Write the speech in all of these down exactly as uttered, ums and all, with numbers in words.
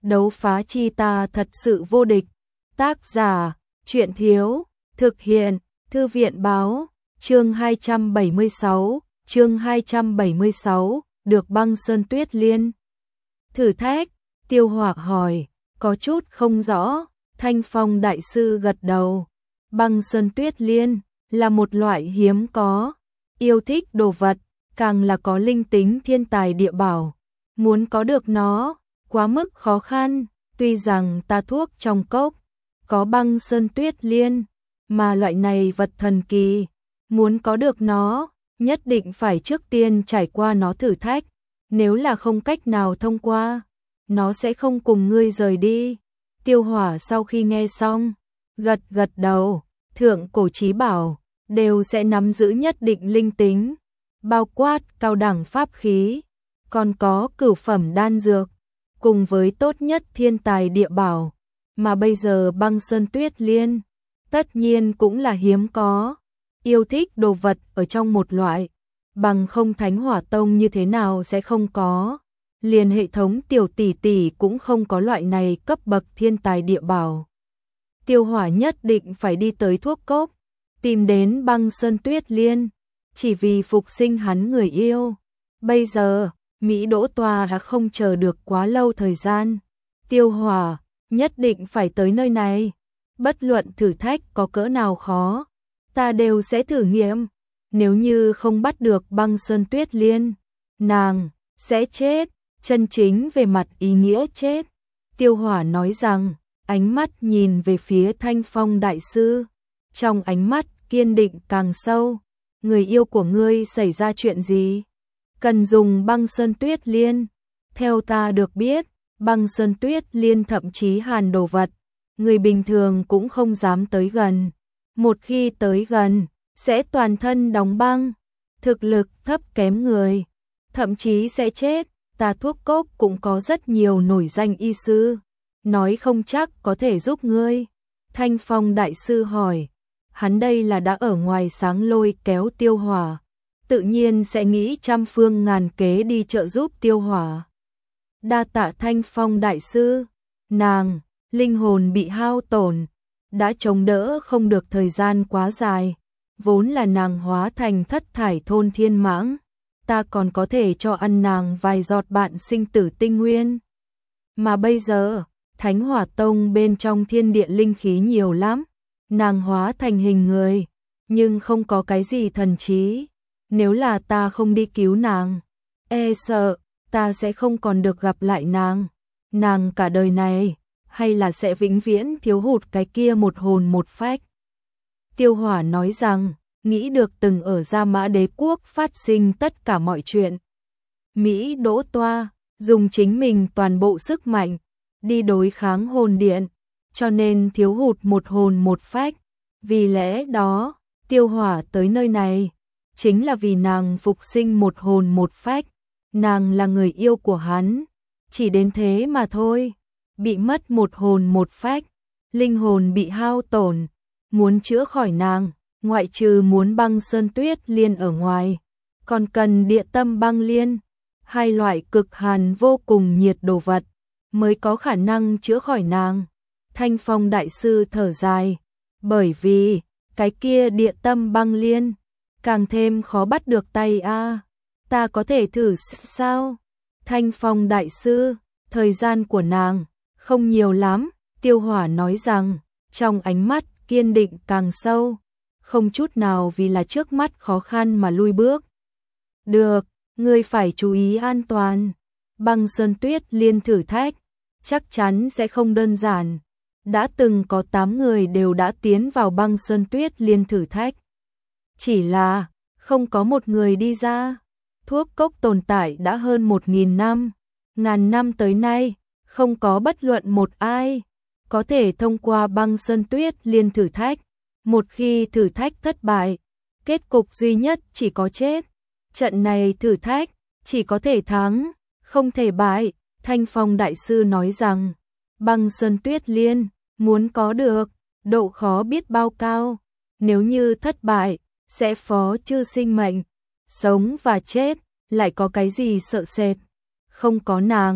đấu phá chi ta thật sự vô địch. Tác giả, truyện thiếu, thực hiện, thư viện báo, chương hai trăm bảy mươi sáu, chương hai trăm bảy mươi sáu, được băng sơn tuyết liên. Thử thách, Tiêu Hỏa hỏi, có chút không rõ, Thanh Phong đại sư gật đầu. Băng sơn tuyết liên là một loại hiếm có, yêu thích đồ vật, càng là có linh tính thiên tài địa bảo. Muốn có được nó, quá mức khó khăn, tuy rằng ta thuốc trong cốc có băng sơn tuyết liên, mà loại này vật thần kỳ, muốn có được nó, nhất định phải trước tiên trải qua nó thử thách, nếu là không cách nào thông qua, nó sẽ không cùng ngươi rời đi. Tiêu Hỏa sau khi nghe xong, gật gật đầu, thượng cổ chí bảo đều sẽ nắm giữ nhất định linh tính, bao quát cao đẳng pháp khí, còn có cửu phẩm đan dược, cùng với tốt nhất thiên tài địa bảo, mà bây giờ băng sơn tuyết liên, tất nhiên cũng là hiếm có, yêu thích đồ vật ở trong một loại, bằng không Thánh Hỏa Tông như thế nào sẽ không có, liền hệ thống tiểu tỷ tỷ cũng không có loại này cấp bậc thiên tài địa bảo. Tiêu Hỏa nhất định phải đi tới thuốc cốc, tìm đến băng sơn tuyết liên, chỉ vì phục sinh hắn người yêu. Bây giờ, Mỹ Đỗ Tòa đã không chờ được quá lâu thời gian. Tiêu Hỏa nhất định phải tới nơi này. Bất luận thử thách có cỡ nào khó, ta đều sẽ thử nghiệm. Nếu như không bắt được băng sơn tuyết liên, nàng sẽ chết, chân chính về mặt ý nghĩa chết. Tiêu Hỏa nói rằng, ánh mắt nhìn về phía Thanh Phong đại sư, trong ánh mắt kiên định càng sâu. Người yêu của ngươi xảy ra chuyện gì? Cần dùng băng sơn tuyết liên. Theo ta được biết, băng sơn tuyết liên thậm chí hàn đồ vật, người bình thường cũng không dám tới gần. Một khi tới gần, sẽ toàn thân đóng băng, thực lực thấp kém người, thậm chí sẽ chết. Ta thuốc cốc cũng có rất nhiều nổi danh y sư, nói không chắc có thể giúp ngươi. Thanh Phong đại sư hỏi, hắn đây là đã ở ngoài sáng lôi kéo Tiêu Hỏa, tự nhiên sẽ nghĩ trăm phương ngàn kế đi trợ giúp Tiêu Hỏa. Đa tạ Thanh Phong đại sư, nàng, linh hồn bị hao tổn, đã chống đỡ không được thời gian quá dài, vốn là nàng hóa thành thất thải thôn thiên mãng, ta còn có thể cho ăn nàng vài giọt bạn sinh tử tinh nguyên. Mà bây giờ, Thánh Hỏa Tông bên trong thiên địa linh khí nhiều lắm, nàng hóa thành hình người, nhưng không có cái gì thần trí. Nếu là ta không đi cứu nàng, e sợ ta sẽ không còn được gặp lại nàng. Nàng cả đời này, hay là sẽ vĩnh viễn thiếu hụt cái kia một hồn một phách. Tiêu Hỏa nói rằng, nghĩ được từng ở Gia Mã Đế Quốc phát sinh tất cả mọi chuyện. Mỹ Đỗ Toa, dùng chính mình toàn bộ sức mạnh, đi đối kháng hồn điện, cho nên thiếu hụt một hồn một phách. Vì lẽ đó, Tiêu Hỏa tới nơi này, chính là vì nàng phục sinh một hồn một phách. Nàng là người yêu của hắn, chỉ đến thế mà thôi. Bị mất một hồn một phách, linh hồn bị hao tổn, muốn chữa khỏi nàng, ngoại trừ muốn băng sơn tuyết liên ở ngoài, còn cần địa tâm băng liên, hai loại cực hàn vô cùng nhiệt đồ vật, mới có khả năng chữa khỏi nàng. Thanh Phong đại sư thở dài, bởi vì, cái kia địa tâm băng liên, càng thêm khó bắt được tay a. À. Ta có thể thử sao? Thanh Phong đại sư, thời gian của nàng không nhiều lắm, Tiêu Hỏa nói rằng, trong ánh mắt kiên định càng sâu, không chút nào vì là trước mắt khó khăn mà lui bước. Được, ngươi phải chú ý an toàn. Băng sơn tuyết liên thử thách, chắc chắn sẽ không đơn giản. Đã từng có tám người đều đã tiến vào băng sơn tuyết liên thử thách. Chỉ là, không có một người đi ra. Thuốc cốc tồn tại đã hơn một nghìn năm, ngàn năm tới nay, không có bất luận một ai có thể thông qua băng sơn tuyết liên thử thách. Một khi thử thách thất bại, kết cục duy nhất chỉ có chết. Trận này thử thách, chỉ có thể thắng, không thể bại. Thanh Phong đại sư nói rằng, băng sơn tuyết liên, muốn có được, độ khó biết bao cao. Nếu như thất bại, sẽ phó chư sinh mệnh. Sống và chết, lại có cái gì sợ sệt. Không có nàng,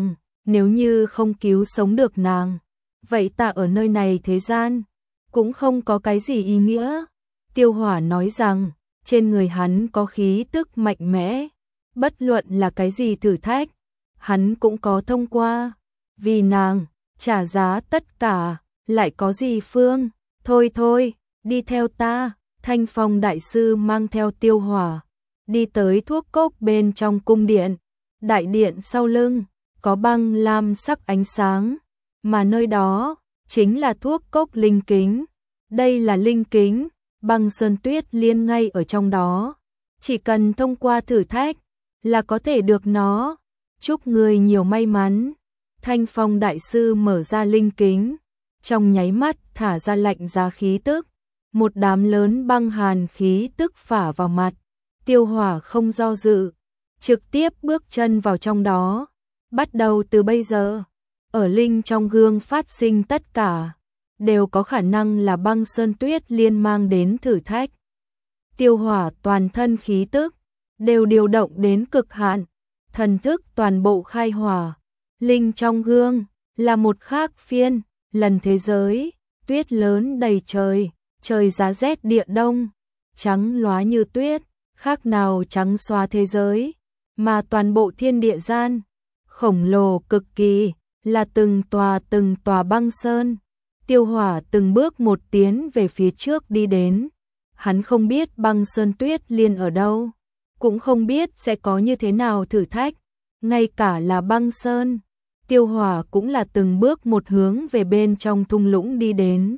nếu như không cứu sống được nàng, vậy ta ở nơi này thế gian cũng không có cái gì ý nghĩa. Tiêu Hỏa nói rằng, trên người hắn có khí tức mạnh mẽ, bất luận là cái gì thử thách, hắn cũng có thông qua, vì nàng, trả giá tất cả, lại có gì Phương, thôi thôi, đi theo ta. Thanh Phong đại sư mang theo Tiêu Hỏa, đi tới thuốc cốc bên trong cung điện, đại điện sau lưng, có băng lam sắc ánh sáng, mà nơi đó, chính là thuốc cốc linh kính. Đây là linh kính, băng sơn tuyết liên ngay ở trong đó, chỉ cần thông qua thử thách, là có thể được nó. Chúc người nhiều may mắn. Thanh Phong đại sư mở ra linh kính, trong nháy mắt thả ra lạnh giá khí tức, một đám lớn băng hàn khí tức phả vào mặt. Tiêu Hỏa không do dự, trực tiếp bước chân vào trong đó. Bắt đầu từ bây giờ, ở linh trong gương phát sinh tất cả, đều có khả năng là băng sơn tuyết liên mang đến thử thách. Tiêu Hỏa toàn thân khí tức, đều điều động đến cực hạn, thần thức toàn bộ khai hỏa. Linh trong gương, là một khác phiên, lần thế giới, tuyết lớn đầy trời, trời giá rét địa đông, trắng lóa như tuyết, khác nào trắng xóa thế giới, mà toàn bộ thiên địa gian, khổng lồ cực kỳ, là từng tòa từng tòa băng sơn. Tiêu Hỏa từng bước một tiến về phía trước đi đến, hắn không biết băng sơn tuyết liên ở đâu, cũng không biết sẽ có như thế nào thử thách, ngay cả là băng sơn. Tiêu Hỏa cũng là từng bước một hướng về bên trong thung lũng đi đến.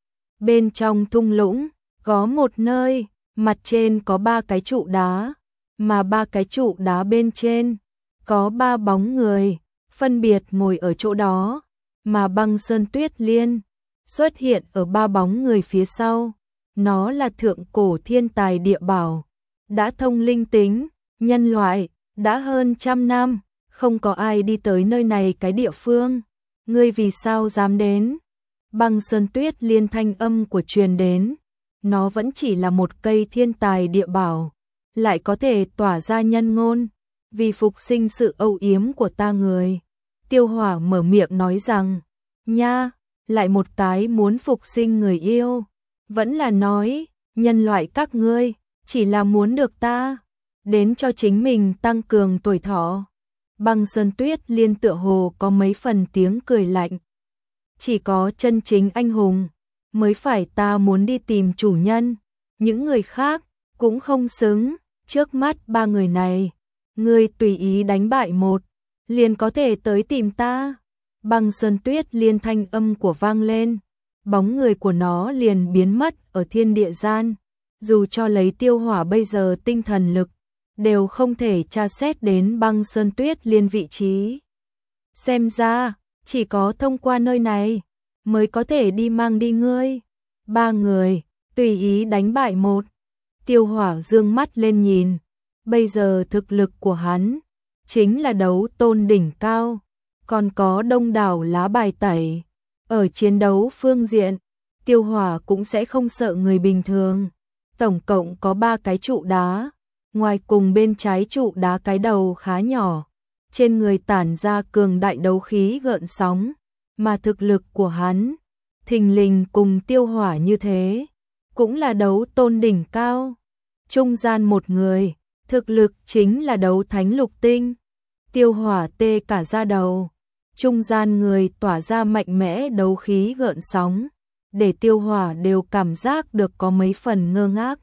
Bên trong thung lũng, có một nơi, mặt trên có ba cái trụ đá, mà ba cái trụ đá bên trên, có ba bóng người, phân biệt ngồi ở chỗ đó, mà băng sơn tuyết liên, xuất hiện ở ba bóng người phía sau. Nó là thượng cổ thiên tài địa bảo, đã thông linh tính, nhân loại, đã hơn trăm năm, không có ai đi tới nơi này cái địa phương. Ngươi vì sao dám đến? Băng sơn tuyết liên thanh âm của truyền đến, nó vẫn chỉ là một cây thiên tài địa bảo, lại có thể tỏa ra nhân ngôn, vì phục sinh sự âu yếm của ta người. Tiêu Hỏa mở miệng nói rằng, nha, lại một cái muốn phục sinh người yêu, vẫn là nói, nhân loại các ngươi, chỉ là muốn được ta, đến cho chính mình tăng cường tuổi thọ. Băng sơn tuyết liên tựa hồ có mấy phần tiếng cười lạnh. Chỉ có chân chính anh hùng, mới phải ta muốn đi tìm chủ nhân, những người khác, cũng không xứng, trước mắt ba người này, ngươi tùy ý đánh bại một, liền có thể tới tìm ta. Băng sơn tuyết liên thanh âm của vang lên, bóng người của nó liền biến mất ở thiên địa gian, dù cho lấy Tiêu Hỏa bây giờ tinh thần lực, đều không thể tra xét đến băng sơn tuyết liên vị trí. Xem ra, chỉ có thông qua nơi này, mới có thể đi mang đi ngươi. Ba người, tùy ý đánh bại một. Tiêu Hỏa dương mắt lên nhìn, bây giờ thực lực của hắn, chính là đấu tôn đỉnh cao, còn có đông đảo lá bài tẩy. Ở chiến đấu phương diện, Tiêu Hỏa cũng sẽ không sợ người bình thường. Tổng cộng có ba cái trụ đá, ngoài cùng bên trái trụ đá cái đầu khá nhỏ, trên người tản ra cường đại đấu khí gợn sóng, mà thực lực của hắn, thình lình cùng Tiêu Hỏa như thế, cũng là đấu tôn đỉnh cao. Trung gian một người, thực lực chính là đấu thánh lục tinh. Tiêu Hỏa tê cả da đầu, trung gian người tỏa ra mạnh mẽ đấu khí gợn sóng, để Tiêu Hỏa đều cảm giác được có mấy phần ngơ ngác.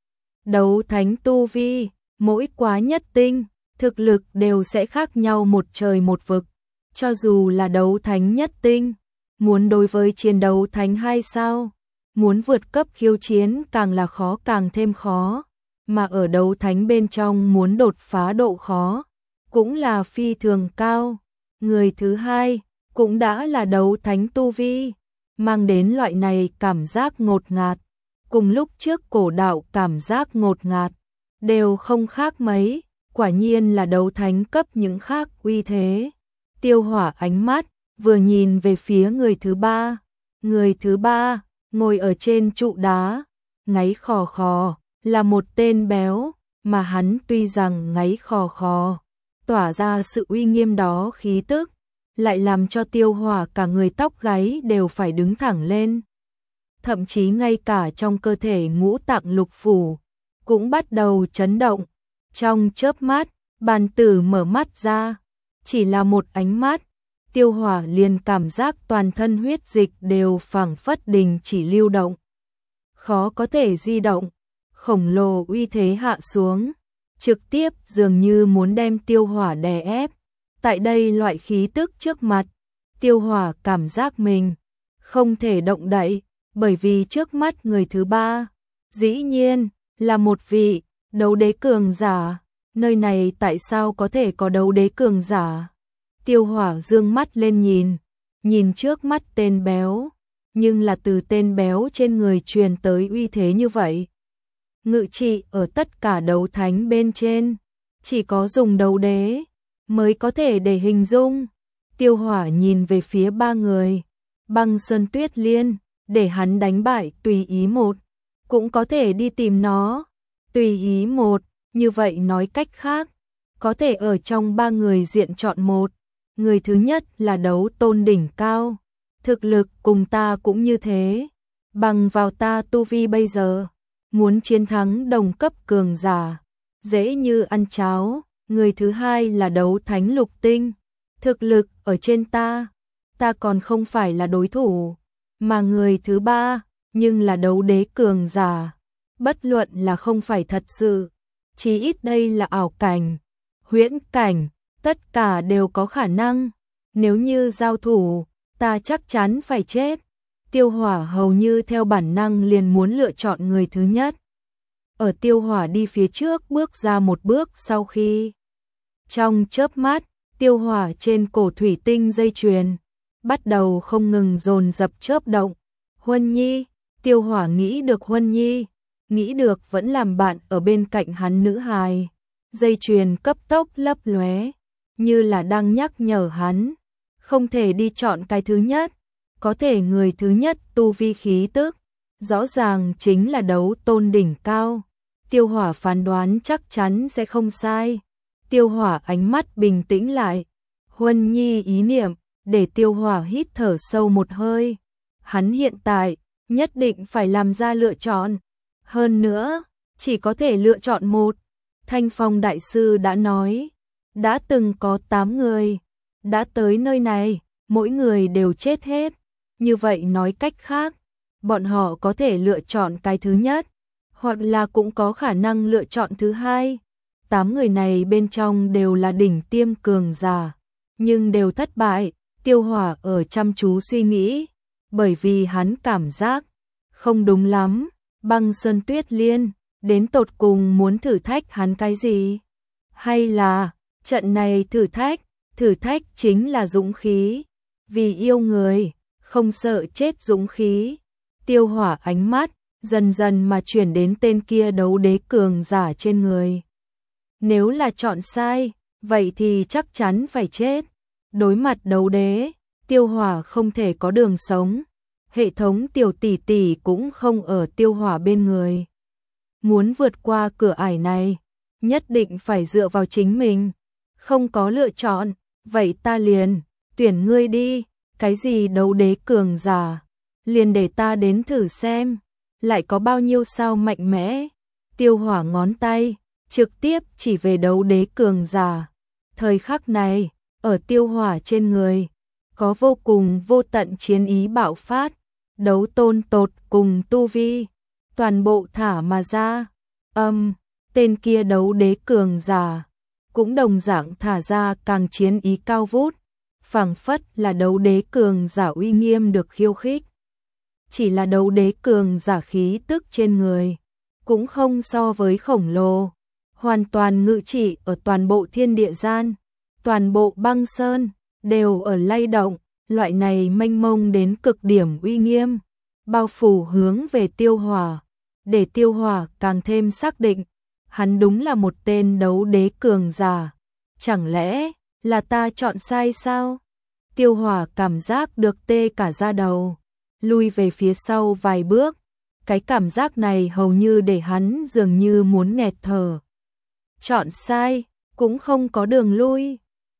Đấu thánh tu vi, mỗi quá nhất tinh, thực lực đều sẽ khác nhau một trời một vực. Cho dù là đấu thánh nhất tinh, muốn đối với chiến đấu thánh hai sao, muốn vượt cấp khiêu chiến càng là khó càng thêm khó, mà ở đấu thánh bên trong muốn đột phá độ khó, cũng là phi thường cao. Người thứ hai, cũng đã là đấu thánh tu vi, mang đến loại này cảm giác ngột ngạt, cùng lúc trước cổ đạo cảm giác ngột ngạt, đều không khác mấy, quả nhiên là đấu thánh cấp những khác uy thế. Tiêu Hỏa ánh mắt, vừa nhìn về phía người thứ ba, người thứ ba, ngồi ở trên trụ đá, ngáy khò khò, là một tên béo, mà hắn tuy rằng ngáy khò khò, tỏa ra sự uy nghiêm đó khí tức, lại làm cho Tiêu Hỏa cả người tóc gáy đều phải đứng thẳng lên. Thậm chí ngay cả trong cơ thể ngũ tạng lục phủ cũng bắt đầu chấn động. Trong chớp mắt, bàn tử mở mắt ra, chỉ là một ánh mắt, Tiêu Hỏa liền cảm giác toàn thân huyết dịch đều phảng phất đình chỉ lưu động, khó có thể di động, khổng lồ uy thế hạ xuống, trực tiếp dường như muốn đem Tiêu Hỏa đè ép. Tại đây loại khí tức trước mặt, Tiêu Hỏa cảm giác mình không thể động đậy, bởi vì trước mắt người thứ ba, dĩ nhiên là một vị đấu đế cường giả. Nơi này tại sao có thể có đấu đế cường giả? Tiêu Hỏa dương mắt lên nhìn, nhìn trước mắt tên béo, nhưng là từ tên béo trên người truyền tới uy thế như vậy. Ngự trị ở tất cả đấu thánh bên trên, chỉ có dùng đấu đế mới có thể để hình dung. Tiêu Hỏa nhìn về phía ba người, Băng Sơn Tuyết Liên, để hắn đánh bại tùy ý một, cũng có thể đi tìm nó, tùy ý một, như vậy nói cách khác, có thể ở trong ba người diện chọn một, người thứ nhất là đấu tôn đỉnh cao, thực lực cùng ta cũng như thế, bằng vào ta tu vi bây giờ, muốn chiến thắng đồng cấp cường giả, dễ như ăn cháo. Người thứ hai là đấu thánh lục tinh, thực lực ở trên ta, ta còn không phải là đối thủ, mà người thứ ba, nhưng là đấu đế cường giả, bất luận là không phải thật sự, chí ít đây là ảo cảnh, huyễn cảnh, tất cả đều có khả năng, nếu như giao thủ, ta chắc chắn phải chết. Tiêu Hỏa hầu như theo bản năng liền muốn lựa chọn người thứ nhất. Ở Tiêu Hỏa đi phía trước bước ra một bước sau khi, trong chớp mắt, Tiêu Hỏa trên cổ thủy tinh dây chuyền bắt đầu không ngừng dồn dập chớp động. Huân Nhi, Tiêu Hỏa nghĩ được Huân Nhi, nghĩ được vẫn làm bạn ở bên cạnh hắn nữ hài. Dây chuyền cấp tốc lấp lóe, như là đang nhắc nhở hắn, không thể đi chọn cái thứ nhất, có thể người thứ nhất tu vi khí tức, rõ ràng chính là đấu tôn đỉnh cao. Tiêu Hỏa phán đoán chắc chắn sẽ không sai. Tiêu Hỏa ánh mắt bình tĩnh lại. Huân Nhi ý niệm, để Tiêu Hỏa hít thở sâu một hơi. Hắn hiện tại, nhất định phải làm ra lựa chọn. Hơn nữa, chỉ có thể lựa chọn một. Thanh Phong Đại Sư đã nói, đã từng có tám người, đã tới nơi này, mỗi người đều chết hết. Như vậy nói cách khác, bọn họ có thể lựa chọn cái thứ nhất, hoặc là cũng có khả năng lựa chọn thứ hai. Tám người này bên trong đều là đỉnh tiêm cường giả, nhưng đều thất bại. Tiêu Hỏa ở chăm chú suy nghĩ, bởi vì hắn cảm giác không đúng lắm. Băng Sơn Tuyết Liên đến tột cùng muốn thử thách hắn cái gì? Hay là trận này thử thách, thử thách chính là dũng khí, vì yêu người, không sợ chết dũng khí. Tiêu Hỏa ánh mắt dần dần mà chuyển đến tên kia đấu đế cường giả trên người. Nếu là chọn sai, vậy thì chắc chắn phải chết. Đối mặt đấu đế, Tiêu Hỏa không thể có đường sống. Hệ thống tiểu tỷ tỷ cũng không ở Tiêu Hỏa bên người. Muốn vượt qua cửa ải này, nhất định phải dựa vào chính mình. Không có lựa chọn, vậy ta liền tuyển ngươi đi. Cái gì đấu đế cường giả, liền để ta đến thử xem, lại có bao nhiêu sao mạnh mẽ. Tiêu Hỏa ngón tay trực tiếp chỉ về đấu đế cường giả. Thời khắc này, ở Tiêu Hỏa trên người có vô cùng vô tận chiến ý bạo phát, đấu tôn tột cùng tu vi, toàn bộ thả mà ra. Âm, tên kia đấu đế cường giả cũng đồng dạng thả ra càng chiến ý cao vút, phảng phất là đấu đế cường giả uy nghiêm được khiêu khích. Chỉ là đấu đế cường giả khí tức trên người cũng không so với khổng lồ, hoàn toàn ngự trị ở toàn bộ thiên địa gian, toàn bộ băng sơn đều ở lay động. Loại này mênh mông đến cực điểm uy nghiêm, bao phủ hướng về Tiêu Hỏa, để Tiêu Hỏa càng thêm xác định, hắn đúng là một tên đấu đế cường giả. Chẳng lẽ là ta chọn sai sao? Tiêu Hỏa cảm giác được tê cả da đầu, lui về phía sau vài bước. Cái cảm giác này hầu như để hắn dường như muốn nghẹt thở. Chọn sai, cũng không có đường lui.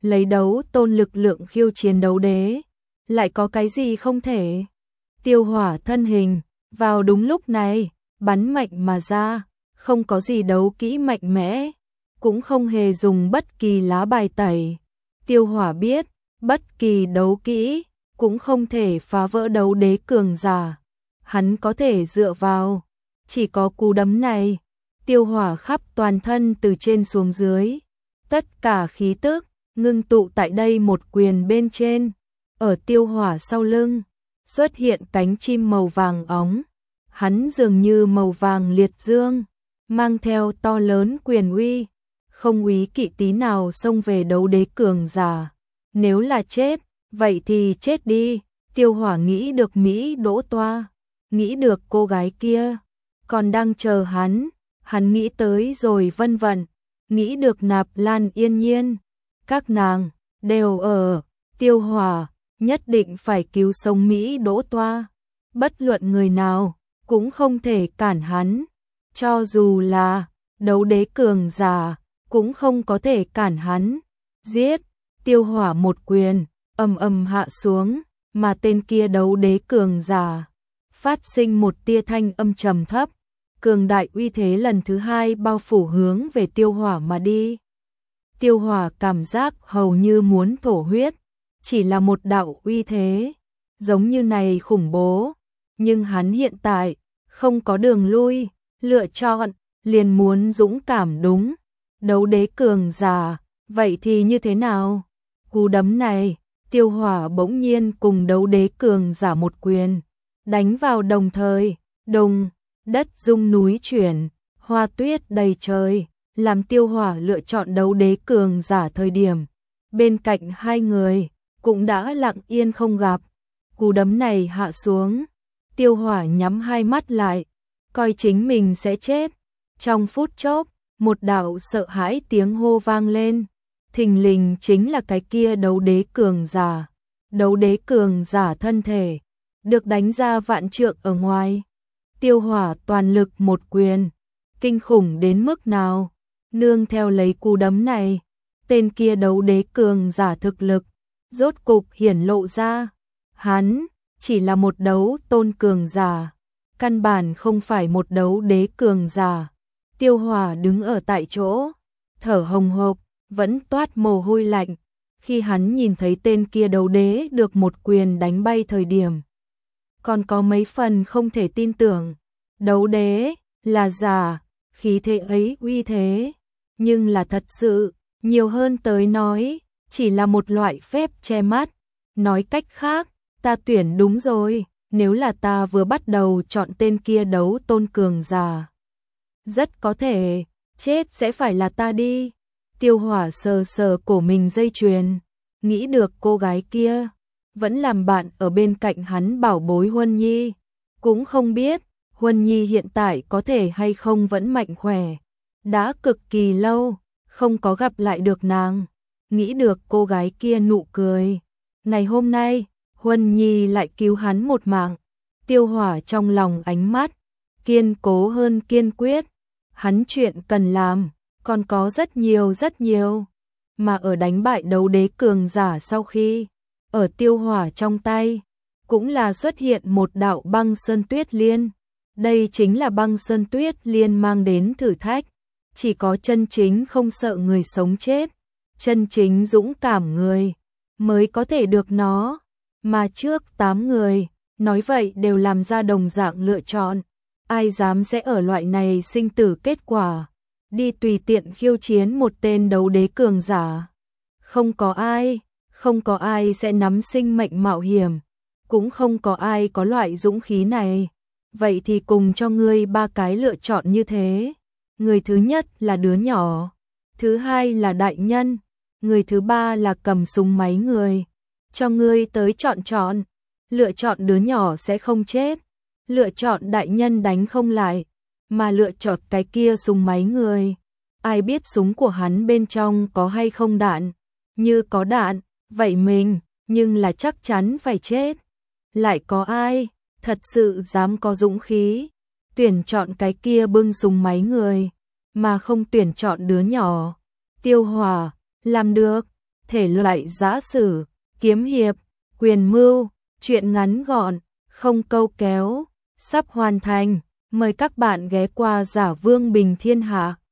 lấy đấu tôn lực lượng khiêu chiến đấu đế, lại có cái gì không thể. Tiêu Hỏa thân hình, vào đúng lúc này, bắn mạnh mà ra, không có gì đấu kỹ mạnh mẽ, cũng không hề dùng bất kỳ lá bài tẩy. Tiêu Hỏa biết, bất kỳ đấu kỹ cũng không thể phá vỡ đấu đế cường giả. Hắn có thể dựa vào chỉ có cú đấm này. Tiêu Hỏa khắp toàn thân từ trên xuống dưới, tất cả khí tức ngưng tụ tại đây một quyền bên trên. Ở Tiêu Hỏa sau lưng xuất hiện cánh chim màu vàng óng, hắn dường như màu vàng liệt dương, mang theo to lớn quyền uy, không úy kỵ tí nào xông về đấu đế cường giả. Nếu là chết, vậy thì chết đi. Tiêu Hỏa nghĩ được Mỹ Đỗ Toa, nghĩ được cô gái kia còn đang chờ hắn, hắn nghĩ tới rồi Vân Vận, nghĩ được Nạp Lan Yên Nhiên, các nàng đều ở. Tiêu Hỏa nhất định phải cứu sống Mỹ Đỗ Toa, bất luận người nào cũng không thể cản hắn, cho dù là đấu đế cường giả cũng không có thể cản hắn. Giết! Tiêu Hỏa một quyền ầm ầm hạ xuống, mà tên kia đấu đế cường giả phát sinh một tia thanh âm trầm thấp, cường đại uy thế lần thứ hai bao phủ hướng về Tiêu Hỏa mà đi. Tiêu Hỏa cảm giác hầu như muốn thổ huyết, chỉ là một đạo uy thế giống như này khủng bố, nhưng hắn hiện tại không có đường lui, lựa chọn liền muốn dũng cảm. Đúng, đấu đế cường giả, vậy thì như thế nào? Cú đấm này, Tiêu Hỏa bỗng nhiên cùng đấu đế cường giả một quyền đánh vào đồng thời, đùng, đất rung núi chuyển, hoa tuyết đầy trời, làm Tiêu Hỏa lựa chọn đấu đế cường giả thời điểm bên cạnh hai người cũng đã lặng yên không gặp. Cú đấm này hạ xuống, Tiêu Hỏa nhắm hai mắt lại, coi chính mình sẽ chết. Trong phút chốc, một đạo sợ hãi tiếng hô vang lên, thình lình chính là cái kia đấu đế cường giả. Đấu đế cường giả thân thể được đánh ra vạn trượng ở ngoài. Tiêu Hỏa toàn lực một quyền, kinh khủng đến mức nào? Nương theo lấy cú đấm này, tên kia đấu đế cường giả thực lực rốt cục hiển lộ ra. Hắn chỉ là một đấu tôn cường giả, căn bản không phải một đấu đế cường giả. Tiêu Hỏa đứng ở tại chỗ, thở hồng hộc, vẫn toát mồ hôi lạnh. Khi hắn nhìn thấy tên kia đấu đế được một quyền đánh bay thời điểm, còn có mấy phần không thể tin tưởng. Đấu đế là giả, khí thế ấy uy thế, nhưng là thật sự, nhiều hơn tới nói, chỉ là một loại phép che mắt. Nói cách khác, ta tuyển đúng rồi, nếu là ta vừa bắt đầu chọn tên kia đấu tôn cường giả, rất có thể chết sẽ phải là ta đi. Tiêu Hỏa sờ sờ cổ mình dây chuyền, nghĩ được cô gái kia vẫn làm bạn ở bên cạnh hắn bảo bối Huân Nhi, cũng không biết Huân Nhi hiện tại có thể hay không vẫn mạnh khỏe. Đã cực kỳ lâu không có gặp lại được nàng, nghĩ được cô gái kia nụ cười. Ngày hôm nay, Huân Nhi lại cứu hắn một mạng. Tiêu Hỏa trong lòng ánh mắt kiên cố hơn kiên quyết, hắn chuyện cần làm còn có rất nhiều rất nhiều. Mà ở đánh bại đấu đế cường giả sau khi, ở Tiêu Hỏa trong tay cũng là xuất hiện một đạo băng sơn tuyết liên. Đây chính là băng sơn tuyết liên mang đến thử thách, chỉ có chân chính không sợ người sống chết, chân chính dũng cảm người mới có thể được nó. Mà trước tám người, nói vậy đều làm ra đồng dạng lựa chọn, ai dám sẽ ở loại này sinh tử kết quả đi tùy tiện khiêu chiến một tên đấu đế cường giả. Không có ai, không có ai sẽ nắm sinh mệnh mạo hiểm, cũng không có ai có loại dũng khí này. Vậy thì cùng cho ngươi ba cái lựa chọn như thế. Người thứ nhất là đứa nhỏ, thứ hai là đại nhân, người thứ ba là cầm súng máy người. Cho ngươi tới chọn chọn, lựa chọn đứa nhỏ sẽ không chết, lựa chọn đại nhân đánh không lại, mà lựa chọn cái kia súng máy người. Ai biết súng của hắn bên trong có hay không đạn, như có đạn, vậy mình, nhưng là chắc chắn phải chết. Lại có ai thật sự dám có dũng khí tuyển chọn cái kia bưng súng máy người, mà không tuyển chọn đứa nhỏ? Tiêu Hỏa làm được. thể loại giã sử, kiếm hiệp, quyền mưu, truyện ngắn gọn, không câu kéo, sắp hoàn thành. Mời các bạn ghé qua Giả Vương Bình Thiên Hạ.